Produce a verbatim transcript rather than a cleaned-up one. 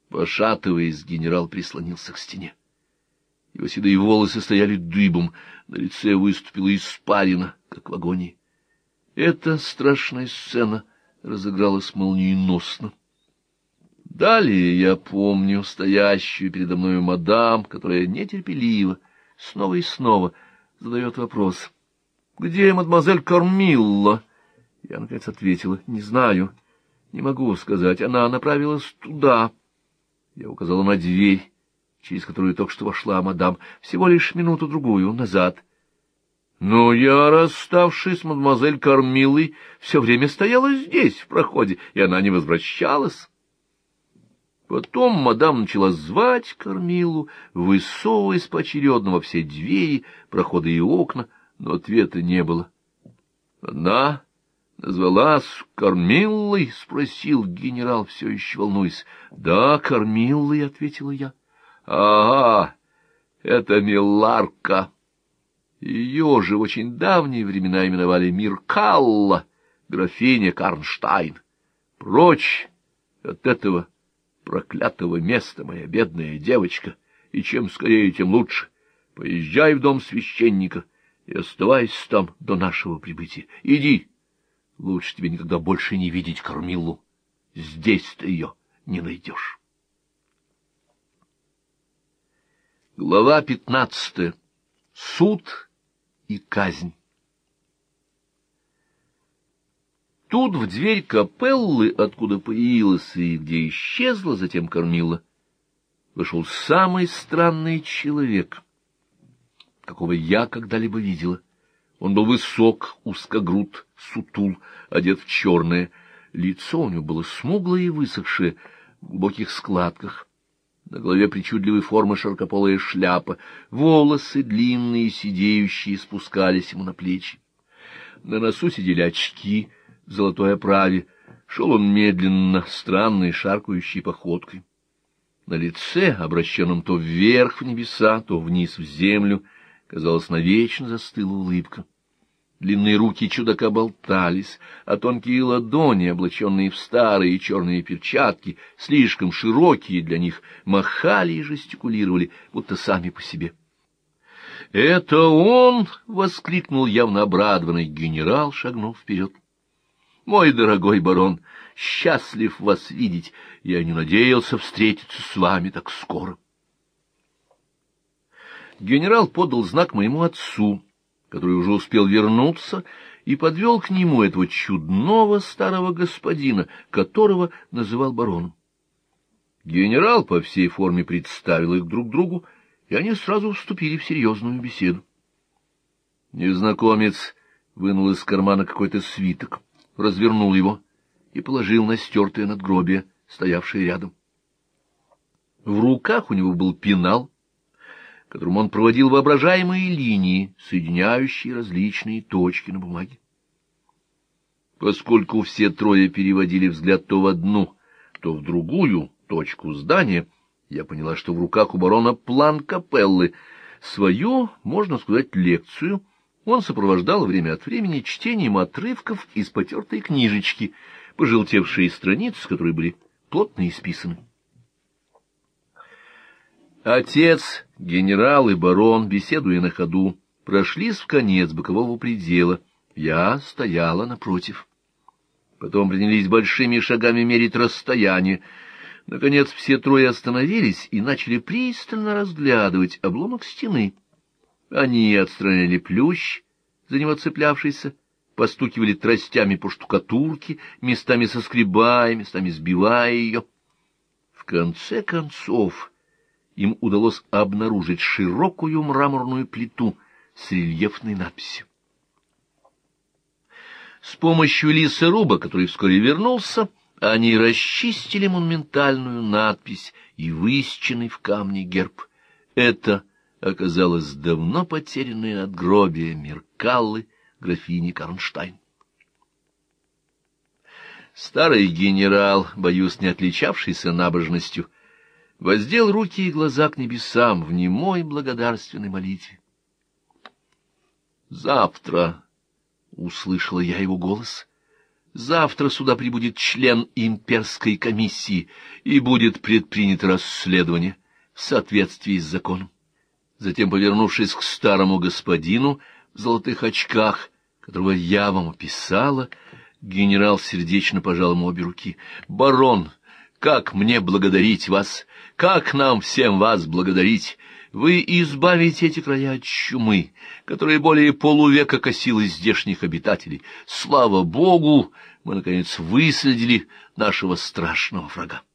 Пошатываясь, генерал прислонился к стене. Его седые волосы стояли дыбом, на лице выступила испарина, как в агонии. Эта страшная сцена разыгралась молниеносно. Далее я помню стоящую передо мною мадам, которая нетерпеливо, снова и снова задает вопрос: «Где мадемуазель Кормилла?» Я, наконец, ответила: «Не знаю, не могу сказать. Она направилась туда». Я указала на дверь, через которую только что вошла мадам, всего лишь минуту-другую назад. Но я, расставшись с мадемуазель Кормиллой, все время стояла здесь, в проходе, и она не возвращалась. Потом мадам начала звать Кормиллу, высовываясь поочередно во все двери, проходы и окна, но ответа не было. «Она назвалась Кормиллой?» — спросил генерал, все еще волнуясь. «Да, Кормиллой», — ответила я. «Ага, это Миларка». Ее же в очень давние времена именовали Миркалла, графиня Карнштайн. Прочь от этого проклятого места, моя бедная девочка, и чем скорее, тем лучше. Поезжай в дом священника и оставайся там до нашего прибытия. Иди, лучше тебе никогда больше не видеть Кормиллу. Здесь ты ее не найдешь. Глава пятнадцатая. Суд и казнь. Тут в дверь капеллы, откуда появилась и где исчезла затем Кормилла, вошел самый странный человек, какого я когда-либо видела. Он был высок, узкогруд, сутул, одет в черное. Лицо у него было смуглое и высохшее, в глубоких складках. На голове причудливой формы широкополая шляпа, волосы длинные, сидеющие, спускались ему на плечи. На носу сидели очки в золотой оправе. Шел он медленно, странной, шаркающей походкой. На лице, обращенном то вверх в небеса, то вниз в землю, казалось, навечно застыла улыбка. Длинные руки чудака болтались, а тонкие ладони, облаченные в старые черные перчатки, слишком широкие для них, махали и жестикулировали, будто сами по себе. — Это он! — воскликнул явно обрадованный генерал, шагнув вперед. — Мой дорогой барон, счастлив вас видеть. Я не надеялся встретиться с вами так скоро. Генерал подал знак моему отцу, который уже успел вернуться, и подвел к нему этого чудного старого господина, которого называл бароном. Генерал по всей форме представил их друг другу, и они сразу вступили в серьезную беседу. Незнакомец вынул из кармана какой-то свиток, развернул его и положил на стертое надгробие, стоявшее рядом. В руках у него был пенал, которым он проводил воображаемые линии, соединяющие различные точки на бумаге. Поскольку все трое переводили взгляд то в одну, то в другую точку здания, я поняла, что в руках у барона план капеллы. Свою, можно сказать, лекцию он сопровождал время от времени чтением отрывков из потертой книжечки, пожелтевшие страницы, которые были плотно исписаны. Отец, генерал и барон, беседуя на ходу, прошлись в конец бокового предела. Я стояла напротив. Потом принялись большими шагами мерить расстояние. Наконец все трое остановились и начали пристально разглядывать обломок стены. Они отстраняли плющ, за него цеплявшийся, постукивали тростями по штукатурке, местами соскребая, местами сбивая ее. В конце концов им удалось обнаружить широкую мраморную плиту с рельефной надписью. С помощью лесоруба, который вскоре вернулся, они расчистили монументальную надпись и высеченный в камне герб. Это оказалось давно потерянное надгробие Миркаллы, графини Карнштайн. Старый генерал, боюсь, не отличавшийся набожностью, воздел руки и глаза к небесам в немой благодарственной молитве. «Завтра», — услышала я его голос, — Завтра сюда прибудет член имперской комиссии, и будет предпринято расследование в соответствии с законом. Затем, повернувшись к старому господину в золотых очках, которого я вам описала, генерал сердечно пожал ему обе руки. «Барон, как мне благодарить вас? Как нам всем вас благодарить? Вы избавите эти края от чумы, которая более полувека косила здешних обитателей. Слава Богу, мы, наконец, выследили нашего страшного врага».